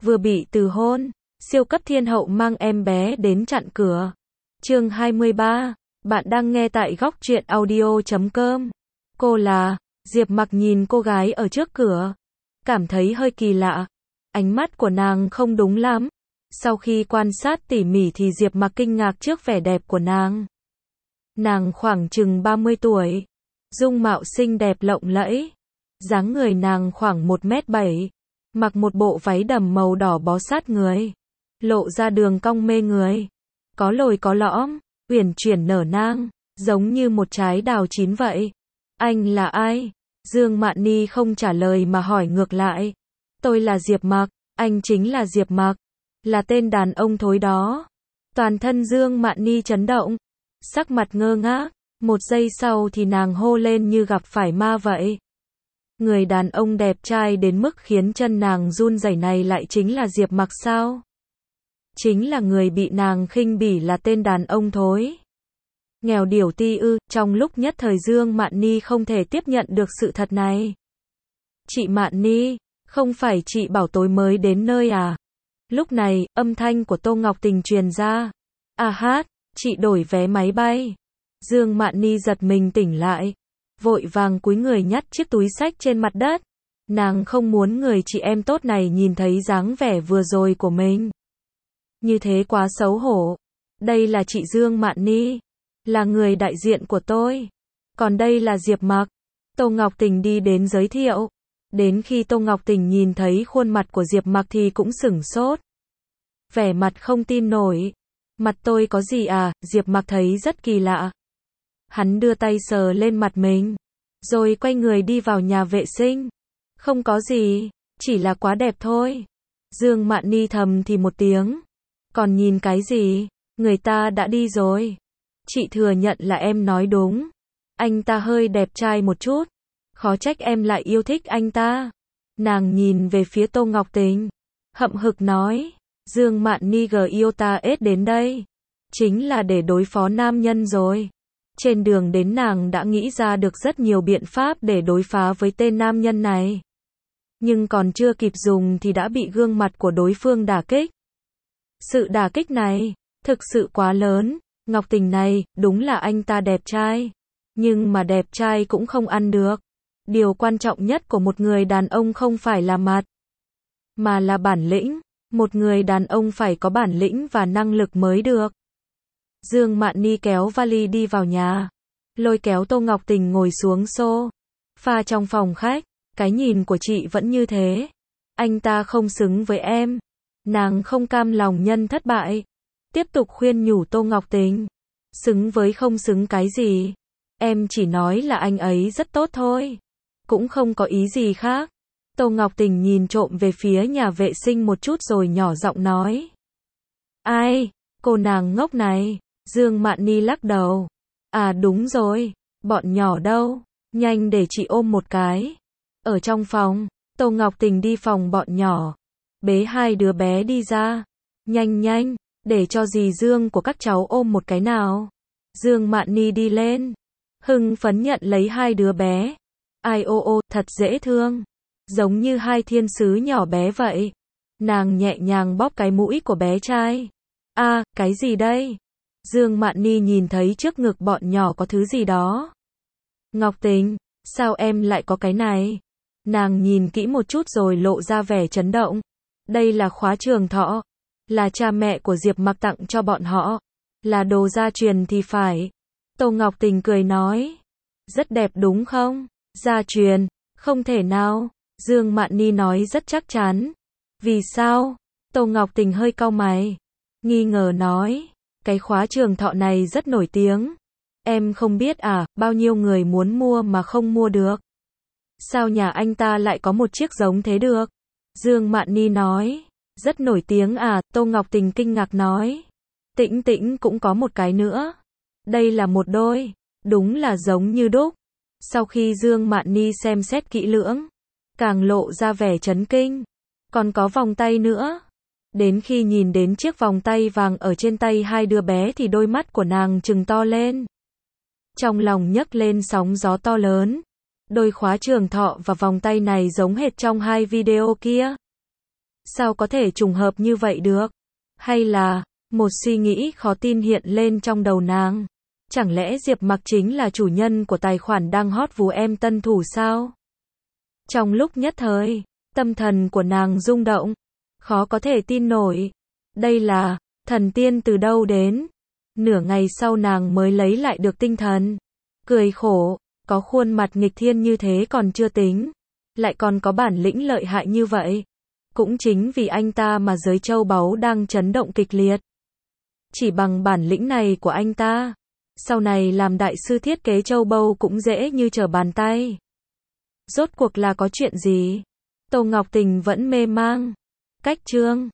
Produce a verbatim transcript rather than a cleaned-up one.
vừa bị từ hôn, siêu cấp thiên hậu mang em bé đến chặn cửa. Chương hai mươi ba, bạn đang nghe tại góc truyện audio chấm com. Cô là, Diệp Mặc nhìn cô gái ở trước cửa, cảm thấy hơi kỳ lạ. Ánh mắt của nàng không đúng lắm. Sau khi quan sát tỉ mỉ thì Diệp Mặc kinh ngạc trước vẻ đẹp của nàng. Nàng khoảng chừng ba mươi tuổi, dung mạo xinh đẹp lộng lẫy, dáng người nàng khoảng một mét bảy, mặc một bộ váy đầm màu đỏ bó sát người, lộ ra đường cong mê người, có lồi có lõm, uyển chuyển nở nang, giống như một trái đào chín vậy. Anh là ai? Dương Mạn Ni không trả lời mà hỏi ngược lại. Tôi là Diệp Mặc. Anh chính là Diệp Mặc, là tên đàn ông thối đó. Toàn thân Dương Mạn Ni chấn động, sắc mặt ngơ ngác, một giây sau thì nàng hô lên như gặp phải ma vậy. Người đàn ông đẹp trai đến mức khiến chân nàng run rẩy này lại chính là Diệp Mặc sao? Chính là người bị nàng khinh bỉ là tên đàn ông thối. Nghèo điểu ti ư? Trong lúc nhất thời Dương Mạn Ni không thể tiếp nhận được sự thật này. Chị Mạn Ni, không phải chị bảo tối mới đến nơi à? Lúc này, âm thanh của Tô Ngọc Tình truyền ra. À hát, chị đổi vé máy bay. Dương Mạn Ni giật mình tỉnh lại, vội vàng cúi người nhặt chiếc túi xách trên mặt đất. Nàng không muốn người chị em tốt này nhìn thấy dáng vẻ vừa rồi của mình. Như thế quá xấu hổ. Đây là chị Dương Mạn Ni, là người đại diện của tôi. Còn đây là Diệp Mặc. Tô Ngọc Tình đi đến giới thiệu. Đến khi Tô Ngọc Tình nhìn thấy khuôn mặt của Diệp Mặc thì cũng sửng sốt. Vẻ mặt không tin nổi. Mặt tôi có gì à? Diệp Mặc thấy rất kỳ lạ. Hắn đưa tay sờ lên mặt mình, rồi quay người đi vào nhà vệ sinh. Không có gì, chỉ là quá đẹp thôi. Dương Mạn Ni thầm thì một tiếng. Còn nhìn cái gì? Người ta đã đi rồi. Chị thừa nhận là em nói đúng. Anh ta hơi đẹp trai một chút. Khó trách em lại yêu thích anh ta. Nàng nhìn về phía Tô Ngọc Tình, hậm hực nói. Dương Mạn Ni gờ yêu ta ết đến đây, chính là để đối phó nam nhân rồi. Trên đường đến nàng đã nghĩ ra được rất nhiều biện pháp để đối phá với tên nam nhân này. Nhưng còn chưa kịp dùng thì đã bị gương mặt của đối phương đả kích. Sự đả kích này, thực sự quá lớn. Ngọc Tình này, đúng là anh ta đẹp trai. Nhưng mà đẹp trai cũng không ăn được. Điều quan trọng nhất của một người đàn ông không phải là mặt, mà là bản lĩnh. Một người đàn ông phải có bản lĩnh và năng lực mới được. Dương Mạn Ni kéo vali đi vào nhà, lôi kéo Tô Ngọc Tình ngồi xuống sofa trong phòng khách. Cái nhìn của chị vẫn như thế. Anh ta không xứng với em. Nàng không cam lòng nhân thất bại, tiếp tục khuyên nhủ Tô Ngọc Tình. Xứng với không xứng cái gì? Em chỉ nói là anh ấy rất tốt thôi, cũng không có ý gì khác. Tô Ngọc Tình nhìn trộm về phía nhà vệ sinh một chút rồi nhỏ giọng nói. Ai? Cô nàng ngốc này. Dương Mạn Ni lắc đầu. À đúng rồi, bọn nhỏ đâu? Nhanh để chị ôm một cái. Ở trong phòng, Tô Ngọc Tình đi phòng bọn nhỏ, bế hai đứa bé đi ra. Nhanh nhanh, để cho dì Dương của các cháu ôm một cái nào. Dương Mạn Ni đi lên, hưng phấn nhận lấy hai đứa bé. Ai ô ô, thật dễ thương, giống như hai thiên sứ nhỏ bé vậy. Nàng nhẹ nhàng bóp cái mũi của bé trai. A, à, cái gì đây? Dương Mạn Ni nhìn thấy trước ngực bọn nhỏ có thứ gì đó. Ngọc Tình, sao em lại có cái này? Nàng nhìn kỹ một chút rồi lộ ra vẻ chấn động. Đây là khóa trường thọ, là cha mẹ của Diệp Mặc tặng cho bọn họ, là đồ gia truyền thì phải. Tô Ngọc Tình cười nói. Rất đẹp đúng không? Gia truyền? Không thể nào. Dương Mạn Ni nói rất chắc chắn. Vì sao? Tô Ngọc Tình hơi cau mày, nghi ngờ nói. Cái khóa trường thọ này rất nổi tiếng. Em không biết à, bao nhiêu người muốn mua mà không mua được. Sao nhà anh ta lại có một chiếc giống thế được? Dương Mạn Ni nói. Rất nổi tiếng à? Tô Ngọc Tình kinh ngạc nói. Tĩnh Tĩnh cũng có một cái nữa. Đây là một đôi, đúng là giống như đúc. Sau khi Dương Mạn Ni xem xét kỹ lưỡng, càng lộ ra vẻ chấn kinh. Còn có vòng tay nữa. Đến khi nhìn đến chiếc vòng tay vàng ở trên tay hai đứa bé thì đôi mắt của nàng trừng to lên. Trong lòng nhấc lên sóng gió to lớn. Đôi khóa trường thọ và vòng tay này giống hệt trong hai video kia. Sao có thể trùng hợp như vậy được? Hay là, một suy nghĩ khó tin hiện lên trong đầu nàng. Chẳng lẽ Diệp Mặc chính là chủ nhân của tài khoản đang hot vú em tân thủ sao? Trong lúc nhất thời, tâm thần của nàng rung động. Khó có thể tin nổi. Đây là, thần tiên từ đâu đến? Nửa ngày sau nàng mới lấy lại được tinh thần. Cười khổ, có khuôn mặt nghịch thiên như thế còn chưa tính. Lại còn có bản lĩnh lợi hại như vậy. Cũng chính vì anh ta mà giới châu báu đang chấn động kịch liệt. Chỉ bằng bản lĩnh này của anh ta, sau này làm đại sư thiết kế châu báu cũng dễ như trở bàn tay. Rốt cuộc là có chuyện gì? Tô Ngọc Tình vẫn mê mang. Cách chương